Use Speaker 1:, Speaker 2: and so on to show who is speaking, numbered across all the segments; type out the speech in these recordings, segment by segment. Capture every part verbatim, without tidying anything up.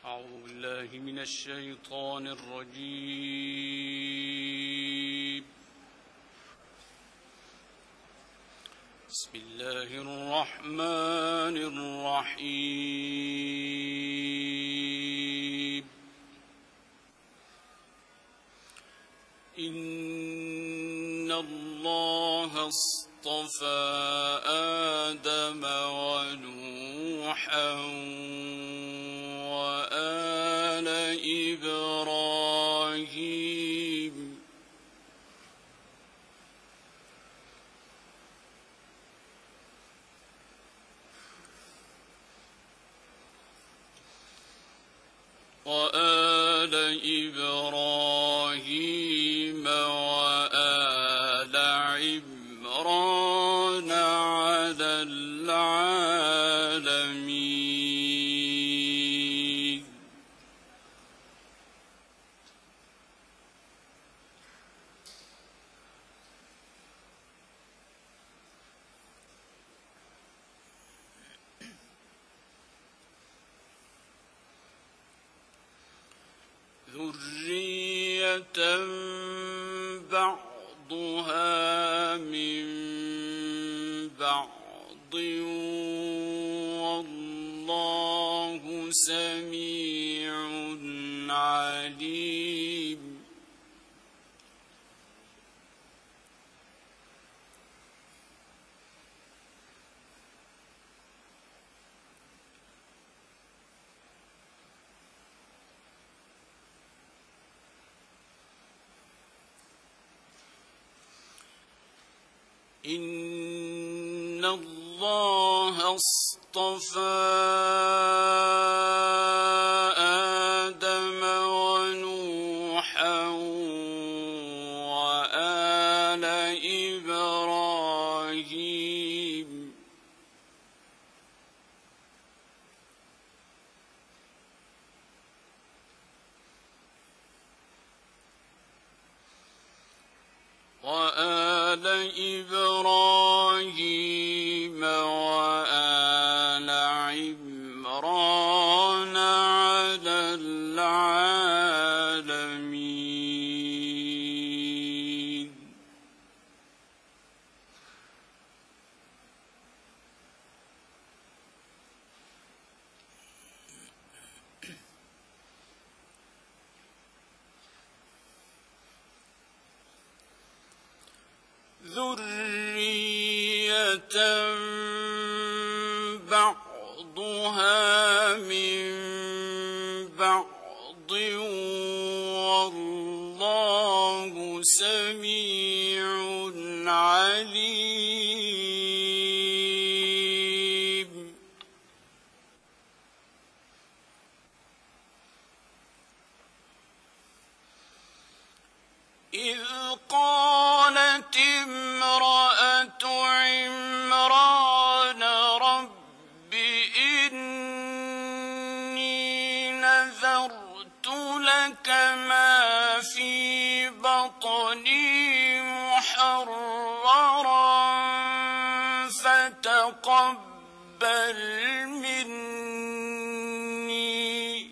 Speaker 1: أعوذ بالله من الشيطان الرجيم. بسم الله الرحمن الرحيم. إن الله اصطفى آدم ونوحا وآل إبراهيم وآل إبراهيم وآل عمران على العالمين. ذرية بعضها من بعض والله سميع عليم. إن الله اصطفى آدم ونوحا وآل إبراهيم وآل إبراهيم وآل عمران على العالمين. ذرية بعضها من بعض والله سميع عليم. إذ قالت امرأة عمران رب إني نذرت لك ما في بطني محررا فتقبل مني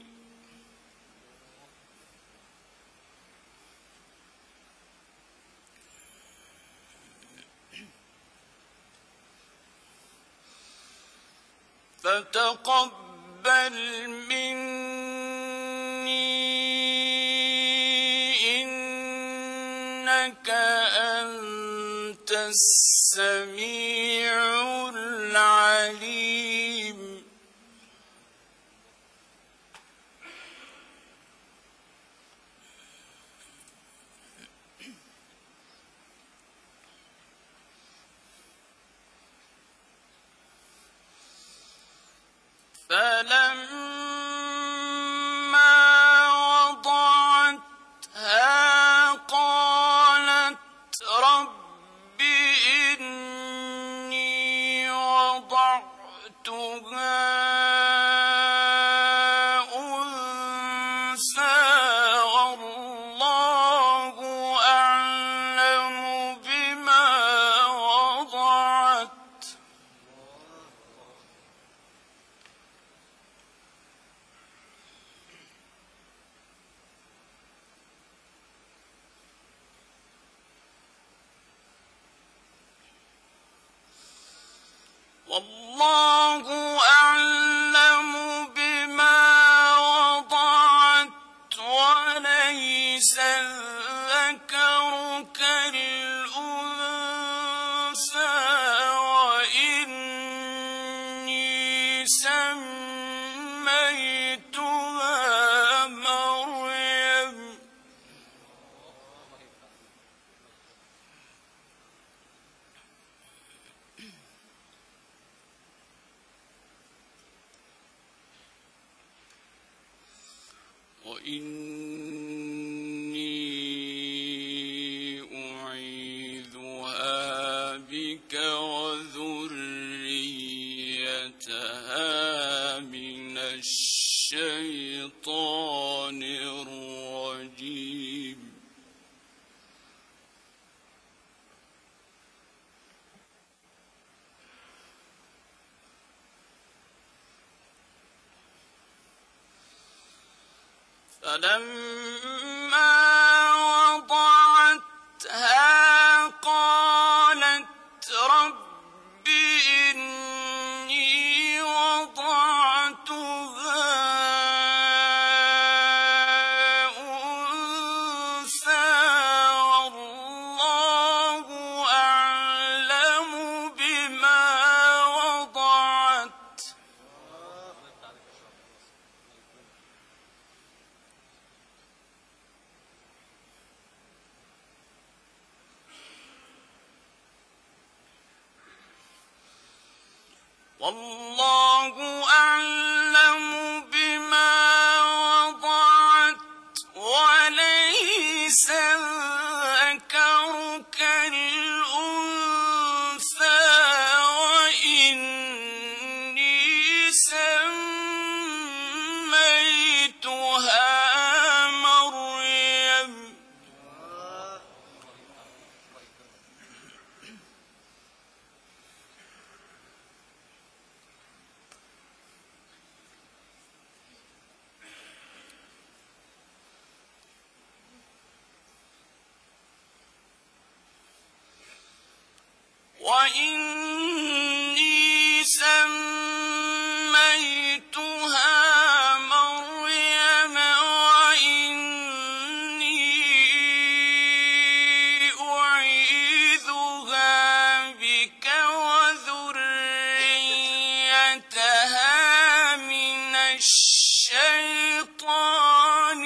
Speaker 1: فتقبل مني إنك أنت السميع العليم. فلما وضعتها قالت رب إني وضعتها أنثى والله أعلم بما وضعت وإني أعيذها بك وذريتها من الشيطان الرجيم. فلما وضعتها قالت رب إني وضعتها أنثى والله أعلم بما وضعت والله أعلم بما وضعت وليس الذكر كالأنثى وإني سميتها مريم وإني سميتها مريم وإني أعيذها بك وذريتها من الشيطان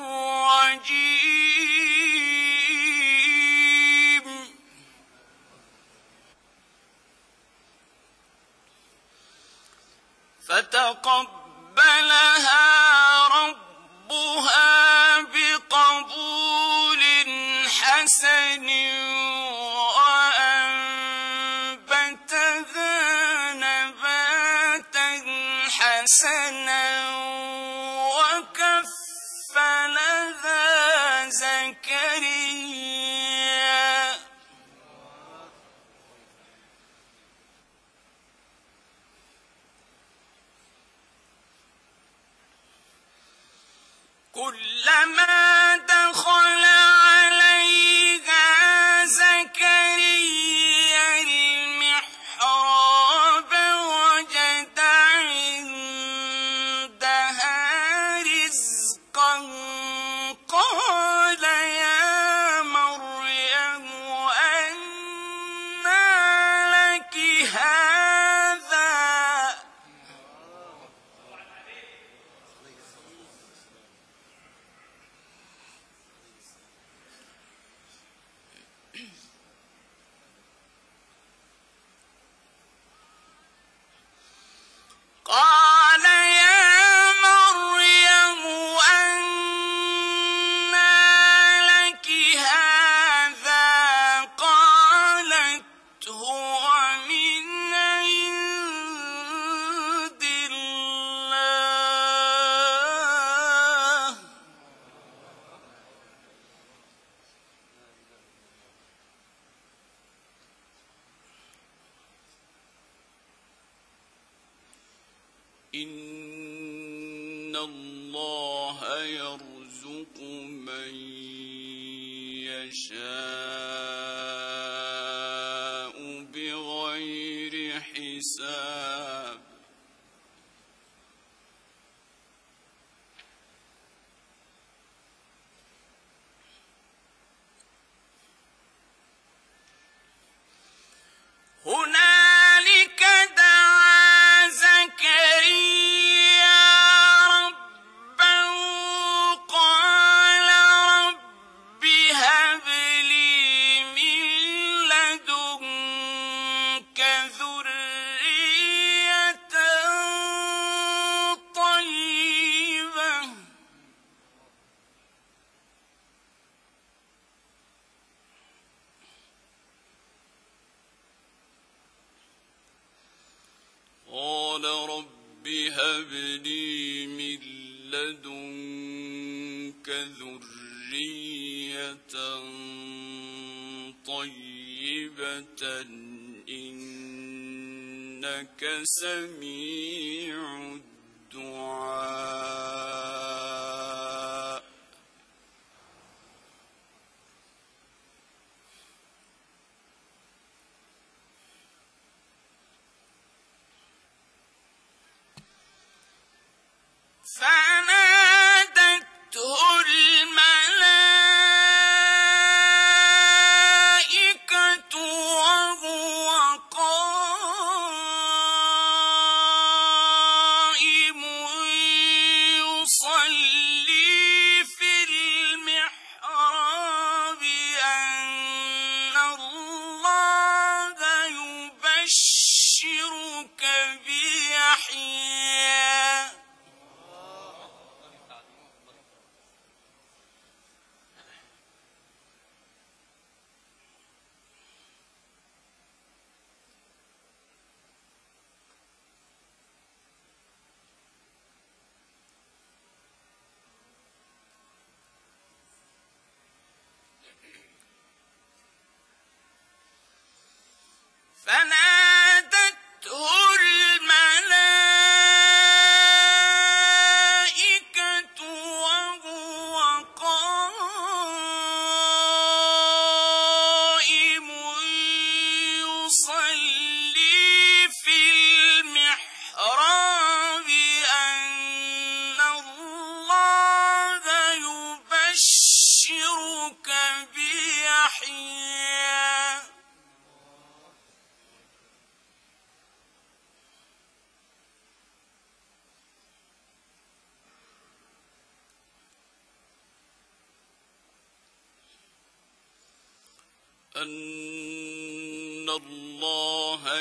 Speaker 1: الرجيم. فتقبلها ربها بقبول حسن وأنبتها نباتا حسنا وكفلها زكريا كلما دخل عليها زكريا المحراب وجد عندها رزقا قال يا مريم أنى لك هذا قال يا مريم أنى لك هذا قالت هو من عند الله إن الله يرزق من يشاء بغير حساب. هنالك دعا زكريا ربه قال رب هب لي هب لي من لدنك ذرية طيبة إنك سميع الدعاء. فنادته الملائكة وهو قائم يصلي في المحراب أن الله يبشرك بيحيى فنادته الملائكة وهو قائم يصلي في المحراب أن الله يبشرك بيحيى أن الله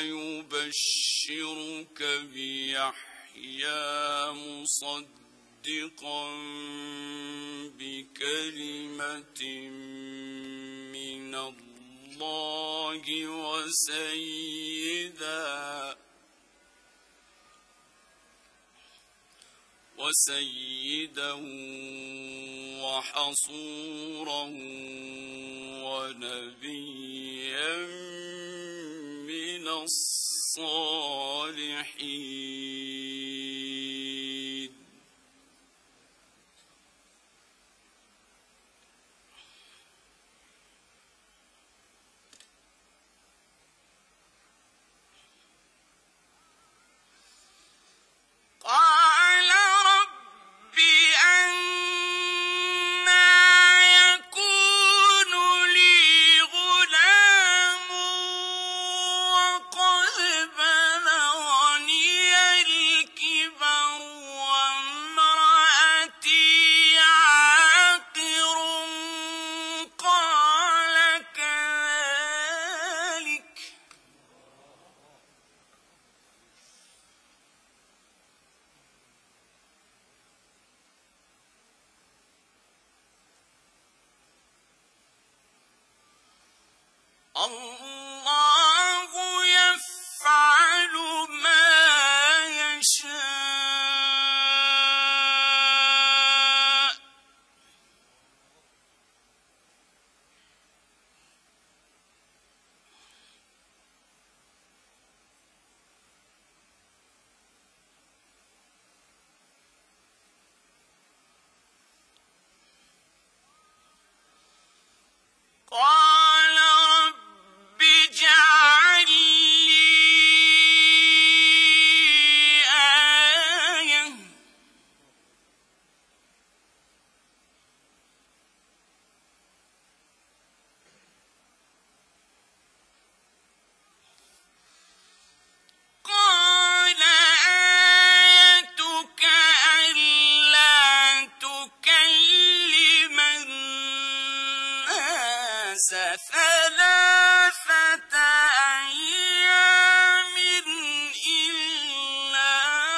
Speaker 1: يبشرك بيحيى مصدقا بكلمة من الله وسيدا وسيدا وحصورا ونبيا من الصالحين. قال رب أنى يكون لي غلام وقد بلغني الكبر وامرأتي عاقر قال كذلك الله يفعل ما يشاء. قال رب اجعل لي آية قال آيتك ألا تكلم الناس ثلاثة أيام إلا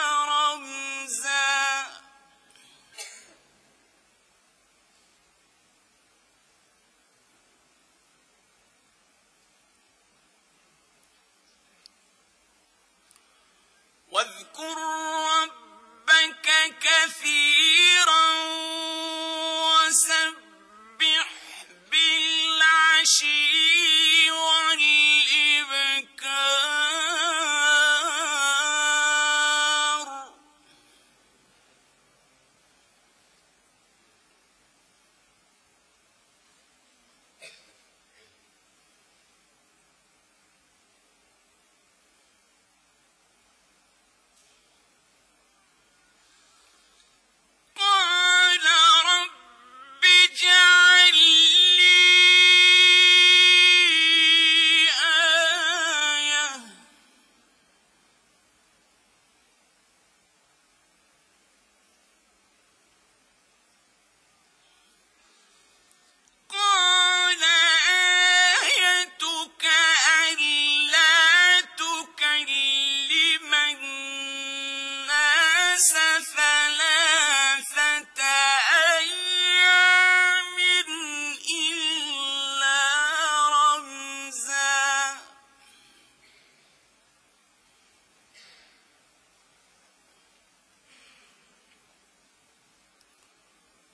Speaker 1: رمزا. واذكر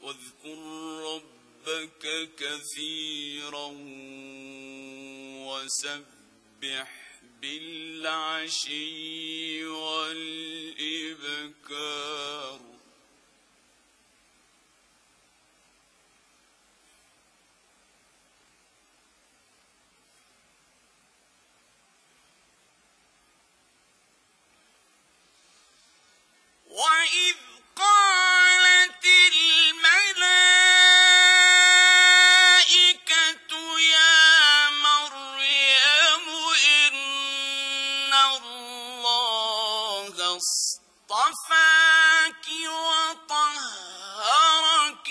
Speaker 1: واذكر ربك كثيرا وسبح بالعشي والإبكار. وإذ قالت الملائكة يا مريم إن الله اصطفاك وطهرك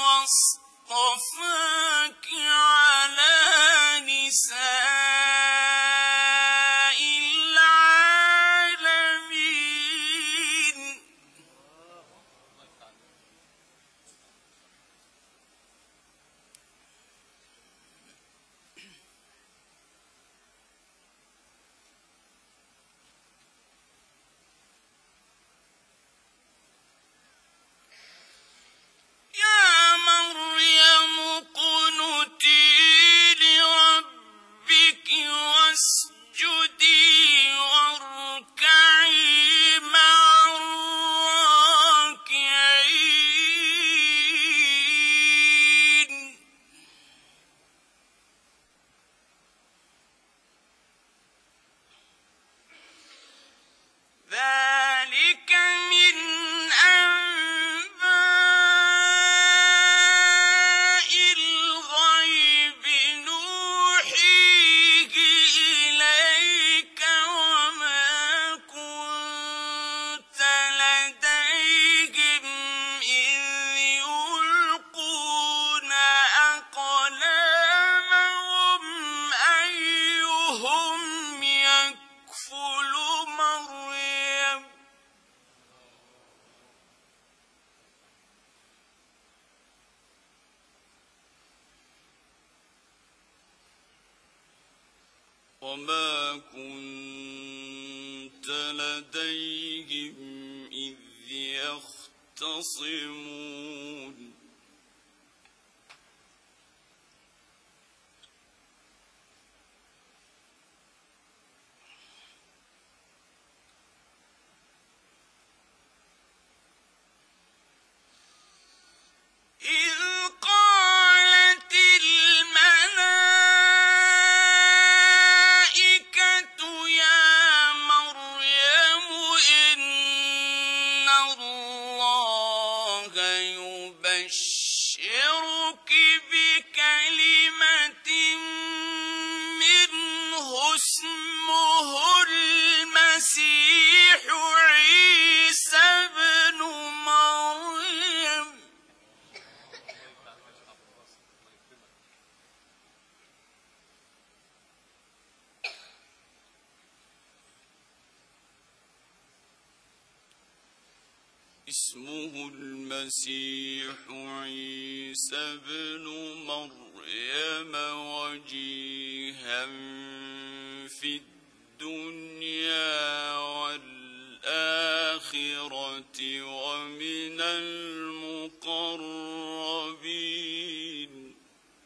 Speaker 1: واصطفاك على نساء العالمين. يا مريم اقنتي لربك واسجدي واركعي مع الراكعين. ذلك من أنباء الغيب نوحيه إليك وما كنت لديهم إذ يلقون أقلامهم أيهم يكفل مريم. وما كنت لديهم إذ يختصمون. إذ قالت الملائكة يا مريم إن الله يبشرك بكلمة منه اسمه المسيح عيسى ابن مريم. اسمه المسيح عيسى ابن مريم وجيها في الدنيا والآخرة ومن المقربين.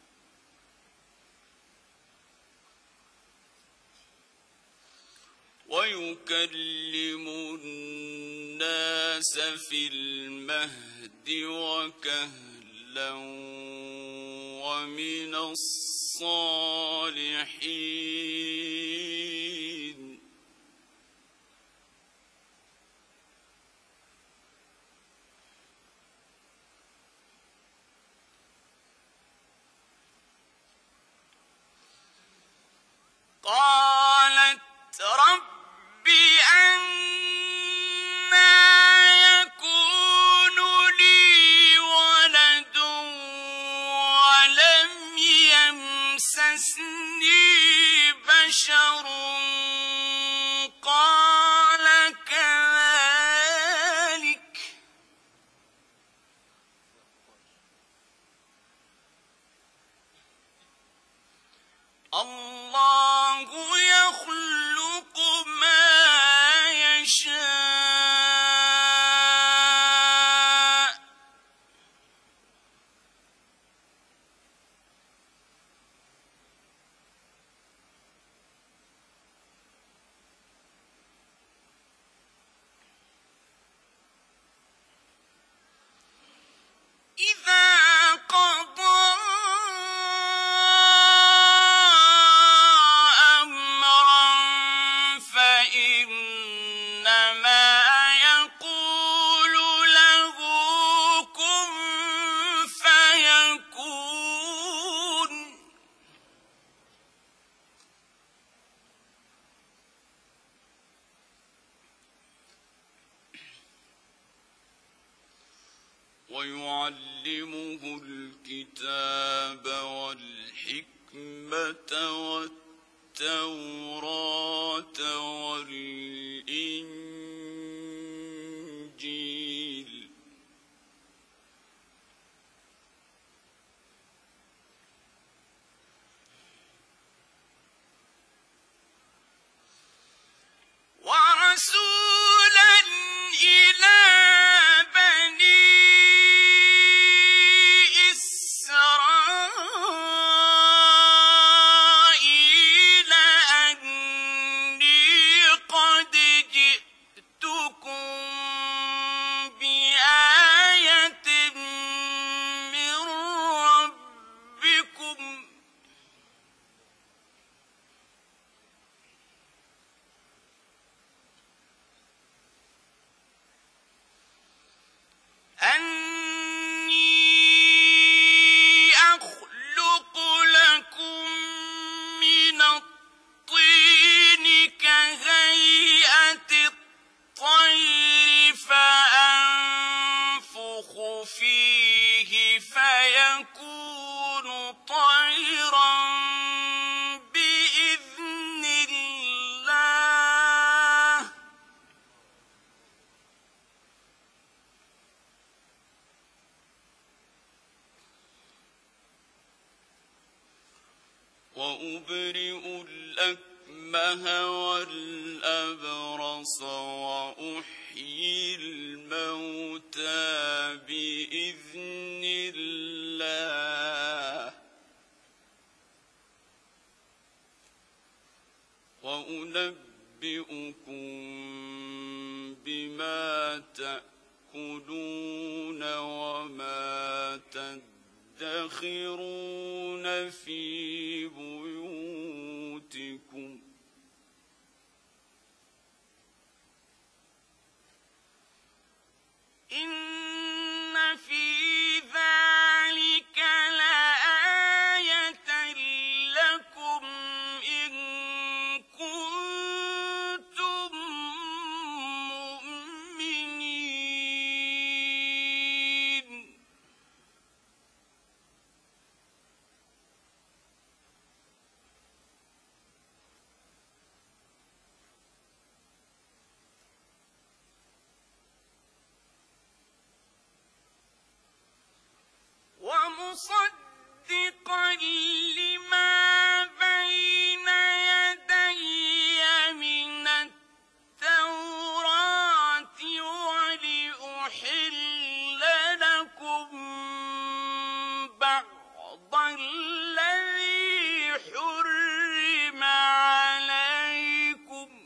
Speaker 1: ويكلم الناس في المهد وكهلا ومن الصالحين. قالت رب أنى يكون لي ولد ولم يمسسني بشر قال كذلك الله يخلق ما يشاء ويعلمه الكتاب والحكمة والتوراة والإنجيل ورسولا إلى بني إسرائيل أني قد جئتكم بآية من ربكم أني أخلق لكم من الطين كهيئة الطير فأنفخ فيه فيكون طيرا بإذن الله وأبرئ الأكمه والأبرص وأحيي الموتى بإذن الله وأنبئكم بما تأكلون وما تدخرون في بيوتكم إن في ذلك لآية لكم إن كنتم مؤمنين ومصدقا لما بين يدي من التوراة ولأحل لكم بعض الذي حرم عليكم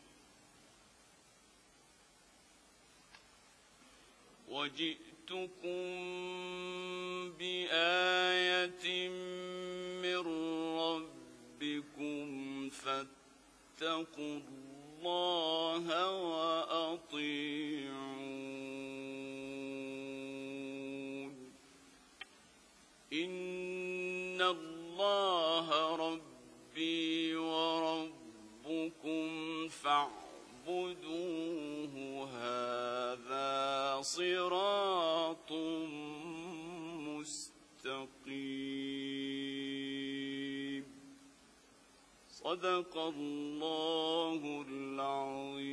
Speaker 1: وجئتكم بآية من ربكم فاتقوا الله وأطيعون إن الله ربي وربكم فاعبدوه هذا صراط مستقيم صدق الله العظيم.